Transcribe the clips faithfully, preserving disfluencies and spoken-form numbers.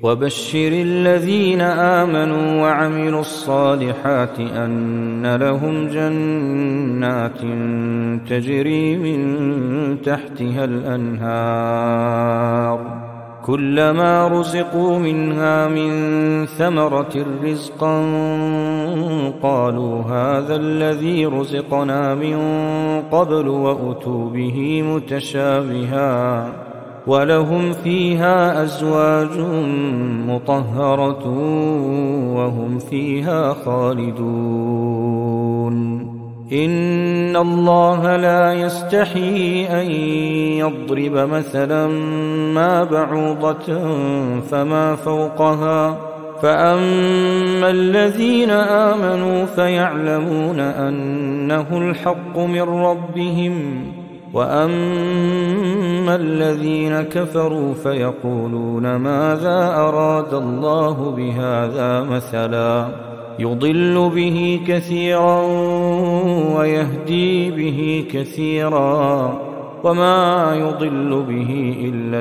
وبشر الذين آمنوا وعملوا الصالحات أن لهم جنات تجري من تحتها الأنهار كلما رزقوا منها من ثمرة رزقا قالوا هذا الذي رزقنا من قبل وأتوا به متشابها ولهم فيها أزواج مطهرة وهم فيها خالدون إن الله لا يستحيي أن يضرب مثلا ما بعوضة فما فوقها فأما الذين آمنوا فيعلمون أنه الحق من ربهم وأما الذين كفروا فيقولون ماذا أراد الله بهذا مثلا يضل به كثيرا ويهدي به كثيرا وما يضل به إلا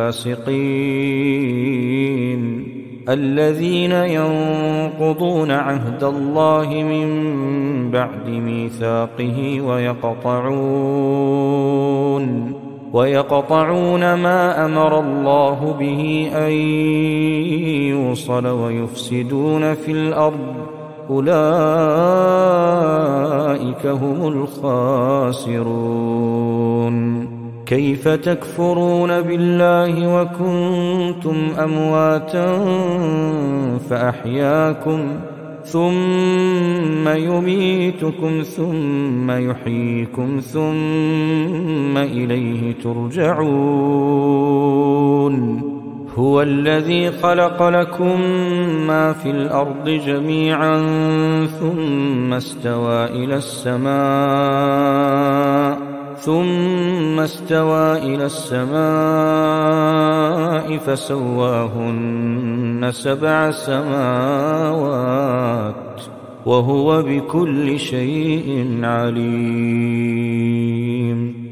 الفاسقين الذين ينقضون عهد الله من بعد ميثاقه ويقطعون ويقطعون ما أمر الله به أن يوصل ويفسدون في الأرض أولئك هم الخاسرون كيف تكفرون بالله وكنتم أمواتا فأحياكم ثم يميتكم ثم يحييكم ثم إليه ترجعون هو الذي خلق لكم ما في الأرض جميعا ثم استوى إلى السماء ثم استوى إلى السماء فسواهن سبع سماوات وهو بكل شيء عليم.